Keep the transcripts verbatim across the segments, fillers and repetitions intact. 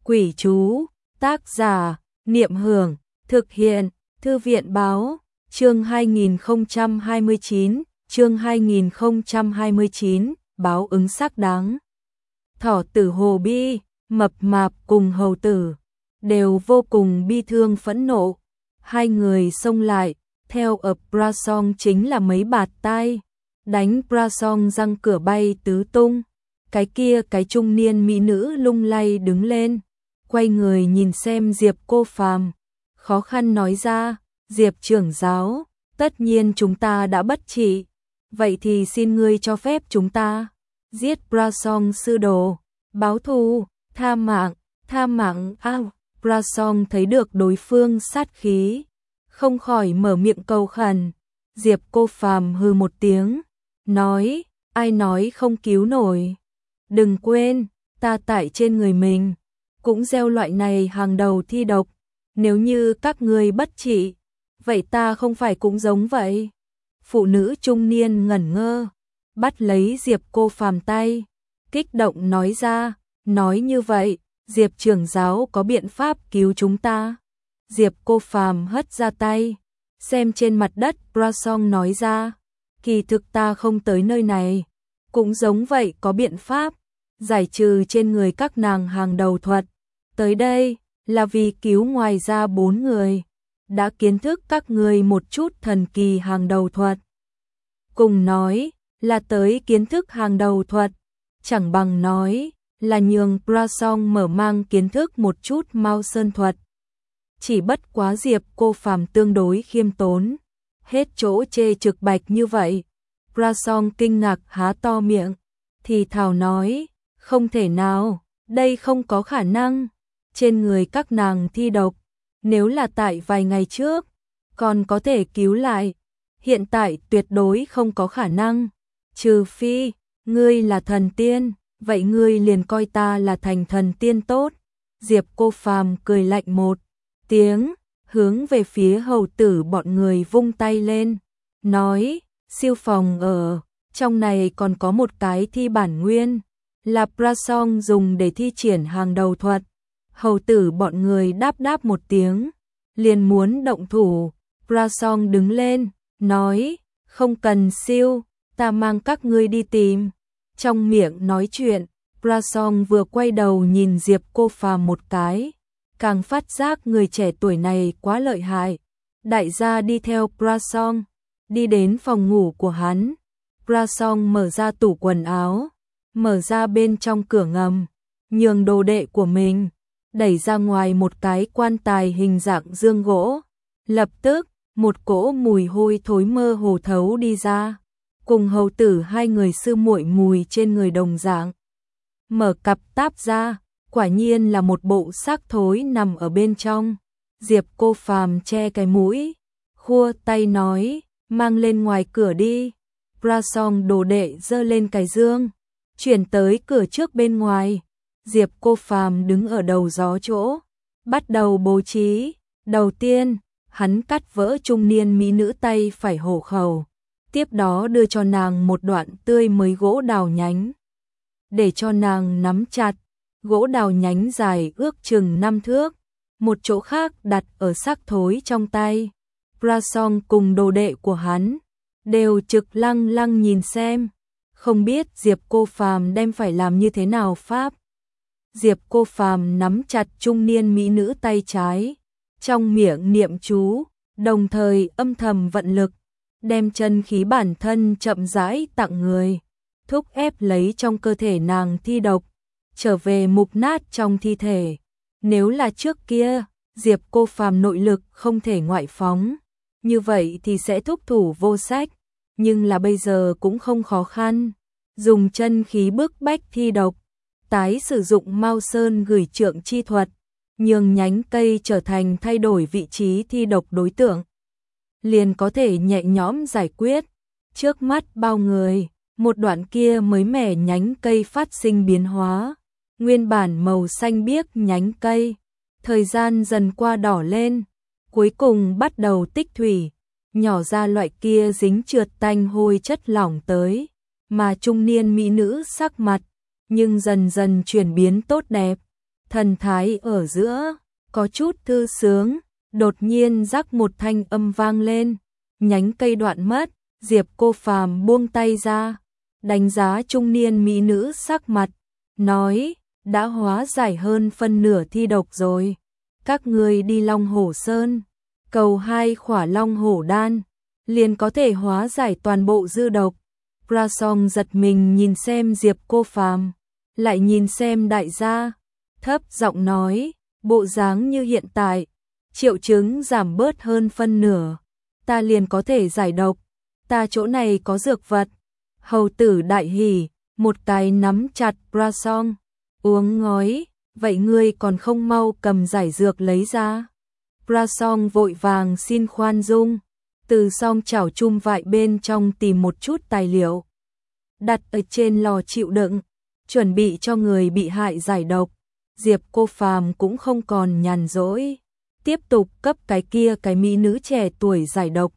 Quỷ chú, tác giả, Niệm Hưởng, thực hiện, Thư viện báo, chương hai nghìn không trăm hai mươi chín, chương hai nghìn không trăm hai mươi chín, báo ứng xác đáng. Thỏ tử Hồ Bi, Mập Mạp cùng Hầu tử, đều vô cùng bi thương phẫn nộ. Hai người xông lại, theo ập Prasong chính là mấy bạt tai, đánh Prasong răng cửa bay tứ tung. Cái kia cái trung niên mỹ nữ lung lay đứng lên, quay người nhìn xem Diệp Cô Phàm, khó khăn nói ra, Diệp trưởng giáo, tất nhiên chúng ta đã bất trị, vậy thì xin ngươi cho phép chúng ta giết Prasong sư đồ, báo thù, tha mạng, tha mạng. A, Prasong thấy được đối phương sát khí, không khỏi mở miệng cầu khẩn. Diệp Cô Phàm hừ một tiếng, nói, ai nói không cứu nổi. Đừng quên, ta tại trên người mình cũng gieo loại này hàng đầu thi độc, nếu như các ngươi bất trị, vậy ta không phải cũng giống vậy. Phụ nữ trung niên ngẩn ngơ, bắt lấy Diệp Cô Phàm tay, kích động nói ra, nói như vậy, Diệp trưởng giáo có biện pháp cứu chúng ta. Diệp Cô Phàm hất ra tay, xem trên mặt đất. Prasong nói ra, kỳ thực ta không tới nơi này, cũng giống vậy có biện pháp giải trừ trên người các nàng hàng đầu thuật. Tới đây là vì cứu ngoài ra bốn người, đã kiến thức các người một chút thần kỳ hàng đầu thuật. Cùng nói là tới kiến thức hàng đầu thuật, chẳng bằng nói là nhường Prasong mở mang kiến thức một chút Mao Sơn thuật. Chỉ bất quá Diệp Cô Phàm tương đối khiêm tốn, hết chỗ chê trực bạch như vậy. Prasong kinh ngạc há to miệng, thì thào nói, không thể nào, đây không có khả năng. Trên người các nàng thi độc, nếu là tại vài ngày trước, còn có thể cứu lại, hiện tại tuyệt đối không có khả năng. Trừ phi, ngươi là thần tiên, vậy ngươi liền coi ta là thành thần tiên tốt. Diệp Cô Phàm cười lạnh một tiếng, hướng về phía hầu tử bọn người vung tay lên, nói, siêu phòng ở, trong này còn có một cái thi bản nguyên, là Prasong dùng để thi triển hàng đầu thuật. Hầu tử bọn người đáp đáp một tiếng, liền muốn động thủ. Prasong đứng lên, nói, không cần siêu, ta mang các ngươi đi tìm. Trong miệng nói chuyện, Prasong vừa quay đầu nhìn Diệp Cô Phàm một cái, càng phát giác người trẻ tuổi này quá lợi hại. Đại gia đi theo Prasong, đi đến phòng ngủ của hắn. Prasong mở ra tủ quần áo, mở ra bên trong cửa ngầm, nhường đồ đệ của mình đẩy ra ngoài một cái quan tài hình dạng dương gỗ. Lập tức, một cỗ mùi hôi thối mơ hồ thấu đi ra, cùng hầu tử hai người sư muội mùi trên người đồng dạng. Mở cặp táp ra, quả nhiên là một bộ xác thối nằm ở bên trong. Diệp Cô Phàm che cái mũi, khua tay nói, mang lên ngoài cửa đi. Prasong đồ đệ giơ lên cái dương, chuyển tới cửa trước bên ngoài. Diệp Cô Phàm đứng ở đầu gió chỗ, bắt đầu bố trí. Đầu tiên, hắn cắt vỡ trung niên mỹ nữ tay phải hổ khẩu, tiếp đó đưa cho nàng một đoạn tươi mới gỗ đào nhánh, để cho nàng nắm chặt. Gỗ đào nhánh dài ước chừng năm thước, một chỗ khác đặt ở xác thối trong tay. Prasong cùng đồ đệ của hắn đều trực lăng lăng nhìn xem, không biết Diệp Cô Phàm đem phải làm như thế nào pháp. Diệp Cô Phàm nắm chặt trung niên mỹ nữ tay trái, trong miệng niệm chú, đồng thời âm thầm vận lực, đem chân khí bản thân chậm rãi tặng người, thúc ép lấy trong cơ thể nàng thi độc trở về mục nát trong thi thể. Nếu là trước kia, Diệp Cô Phàm nội lực không thể ngoại phóng, như vậy thì sẽ thúc thủ vô sách, nhưng là bây giờ cũng không khó khăn, dùng chân khí bức bách thi độc, tái sử dụng Mao Sơn gửi trượng chi thuật, nhường nhánh cây trở thành thay đổi vị trí thi độc đối tượng, liền có thể nhẹ nhõm giải quyết. Trước mắt bao người, một đoạn kia mới mẻ nhánh cây phát sinh biến hóa, nguyên bản màu xanh biếc nhánh cây, thời gian dần qua đỏ lên, cuối cùng bắt đầu tích thủy, nhỏ ra loại kia dính trượt tanh hôi chất lỏng tới, mà trung niên mỹ nữ sắc mặt nhưng dần dần chuyển biến tốt đẹp, thần thái ở giữa, có chút thư sướng, đột nhiên rắc một thanh âm vang lên, nhánh cây đoạn mất, Diệp Cô Phàm buông tay ra, đánh giá trung niên mỹ nữ sắc mặt, nói, đã hóa giải hơn phân nửa thi độc rồi, các ngươi đi Long Hổ Sơn, cầu hai khỏa Long Hổ đan, liền có thể hóa giải toàn bộ dư độc. Prasong giật mình nhìn xem Diệp Cô Phàm, lại nhìn xem đại gia, thấp giọng nói, bộ dáng như hiện tại, triệu chứng giảm bớt hơn phân nửa, ta liền có thể giải độc, ta chỗ này có dược vật. Hầu tử đại hỉ, một cái nắm chặt Prasong, uống ngói, vậy ngươi còn không mau cầm giải dược lấy ra. Prasong vội vàng xin khoan dung, từ song chảo chum vại bên trong tìm một chút tài liệu, đặt ở trên lò chịu đựng, chuẩn bị cho người bị hại giải độc. Diệp Cô Phàm cũng không còn nhàn rỗi, tiếp tục cấp cái kia cái mỹ nữ trẻ tuổi giải độc.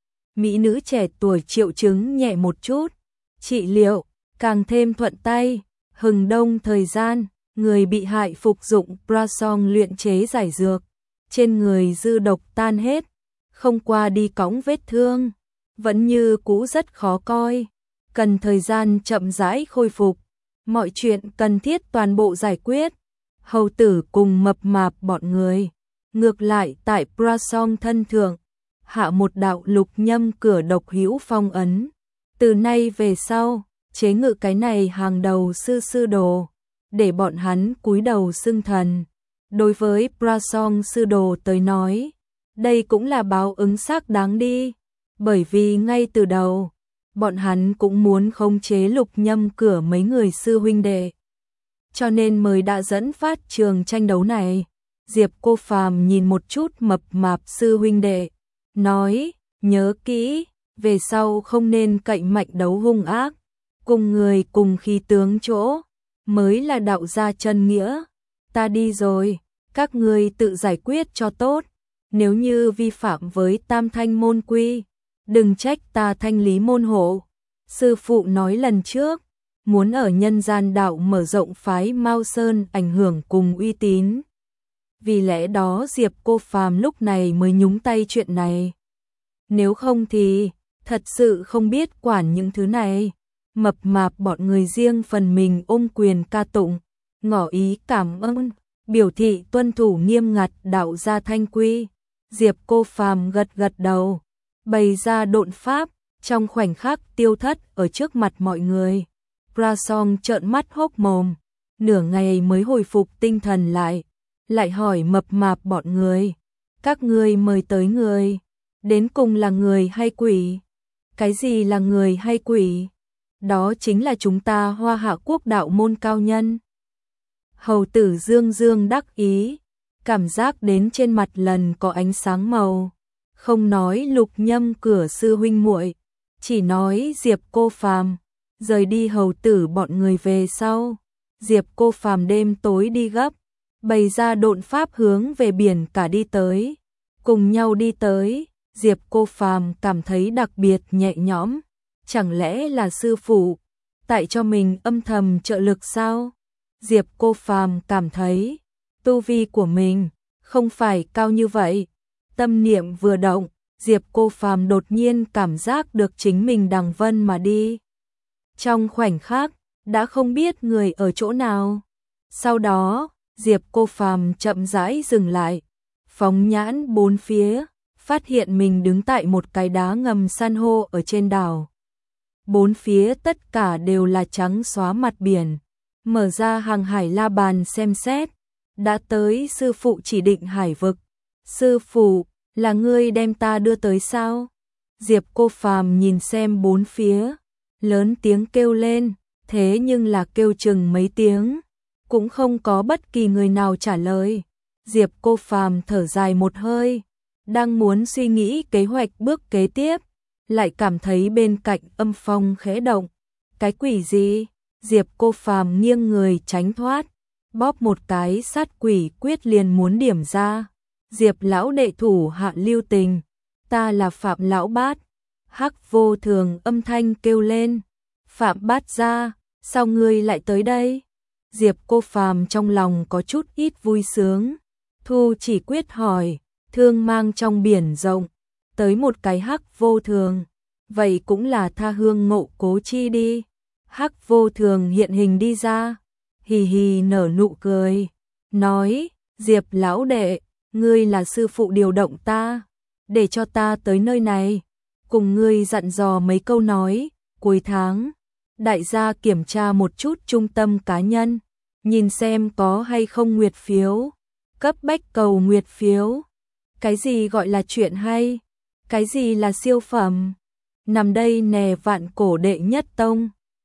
Mỹ nữ trẻ tuổi triệu chứng nhẹ một chút, trị liệu càng thêm thuận tay. Hừng đông thời gian, người bị hại phục dụng Prasong luyện chế giải dược, trên người dư độc tan hết, không qua đi cõng vết thương, vẫn như cũ rất khó coi, cần thời gian chậm rãi khôi phục, mọi chuyện cần thiết toàn bộ giải quyết. Hầu tử cùng mập mạp bọn người, ngược lại tại Prasong thân thượng, hạ một đạo lục nhâm cửa độc hữu phong ấn, từ nay về sau, chế ngự cái này hàng đầu sư sư đồ, để bọn hắn cúi đầu xưng thần. Đối với Prasong sư đồ tới nói, đây cũng là báo ứng xác đáng đi, bởi vì ngay từ đầu, bọn hắn cũng muốn khống chế lục nhâm cửa mấy người sư huynh đệ, cho nên mới đã dẫn phát trường tranh đấu này. Diệp Cô Phàm nhìn một chút mập mạp sư huynh đệ, nói, nhớ kỹ, về sau không nên cậy mạnh đấu hung ác, cùng người cùng khí tướng chỗ, mới là đạo gia chân nghĩa. Ta đi rồi, các ngươi tự giải quyết cho tốt, nếu như vi phạm với tam thanh môn quy, đừng trách ta thanh lý môn hộ. Sư phụ nói lần trước, muốn ở nhân gian đạo mở rộng phái Mao Sơn ảnh hưởng cùng uy tín. Vì lẽ đó Diệp Cô Phàm lúc này mới nhúng tay chuyện này. Nếu không thì, thật sự không biết quản những thứ này. Mập mạp bọn người riêng phần mình ôm quyền ca tụng, ngỏ ý cảm ơn, biểu thị tuân thủ nghiêm ngặt đạo gia thanh quy. Diệp Cô Phàm gật gật đầu, bày ra độn pháp, trong khoảnh khắc tiêu thất ở trước mặt mọi người. Prasong trợn mắt hốc mồm, nửa ngày mới hồi phục tinh thần lại, lại hỏi mập mạp bọn người, các ngươi mời tới người, đến cùng là người hay quỷ? Cái gì là người hay quỷ? Đó chính là chúng ta Hoa Hạ Quốc đạo môn cao nhân. Hầu tử dương dương đắc ý, cảm giác đến trên mặt lần có ánh sáng màu, không nói lục nhâm cửa sư huynh muội, chỉ nói Diệp Cô Phàm. Rời đi hầu tử bọn người về sau, Diệp Cô Phàm đêm tối đi gấp, bày ra độn pháp hướng về biển cả đi tới. Cùng nhau đi tới, Diệp Cô Phàm cảm thấy đặc biệt nhẹ nhõm, chẳng lẽ là sư phụ tại cho mình âm thầm trợ lực sao? Diệp Cô Phàm cảm thấy tu vi của mình không phải cao như vậy. Tâm niệm vừa động, Diệp Cô Phàm đột nhiên cảm giác được chính mình đằng vân mà đi. Trong khoảnh khắc, đã không biết người ở chỗ nào. Sau đó, Diệp Cô Phàm chậm rãi dừng lại, phóng nhãn bốn phía, phát hiện mình đứng tại một cái đá ngầm san hô ở trên đảo. Bốn phía tất cả đều là trắng xóa mặt biển, mở ra hàng hải la bàn xem xét, đã tới sư phụ chỉ định hải vực. Sư phụ, là ngươi đem ta đưa tới sao? Diệp Cô Phàm nhìn xem bốn phía, lớn tiếng kêu lên, thế nhưng là kêu chừng mấy tiếng, cũng không có bất kỳ người nào trả lời. Diệp Cô Phàm thở dài một hơi, đang muốn suy nghĩ kế hoạch bước kế tiếp, lại cảm thấy bên cạnh âm phong khẽ động. Cái quỷ gì? Diệp Cô Phàm nghiêng người tránh thoát, bóp một cái sát quỷ quyết liền muốn điểm ra. Diệp lão đệ thủ hạ lưu tình, ta là Phạm lão bát. Hắc vô thường âm thanh kêu lên, Phạm bát gia, sao ngươi lại tới đây? Diệp Cô Phàm trong lòng có chút ít vui sướng. Thu Chỉ Quyết hỏi, thương mang trong biển rộng, tới một cái hắc vô thường, vậy cũng là tha hương ngộ cố chi đi. Hắc vô thường hiện hình đi ra, hì hì nở nụ cười, nói, Diệp lão đệ, ngươi là sư phụ điều động ta, để cho ta tới nơi này, cùng ngươi dặn dò mấy câu nói, cuối tháng, đại gia kiểm tra một chút trung tâm cá nhân, nhìn xem có hay không nguyệt phiếu, cấp bách cầu nguyệt phiếu. Cái gì gọi là chuyện hay? Cái gì là siêu phẩm? Nằm đây nè vạn cổ đệ nhất tông.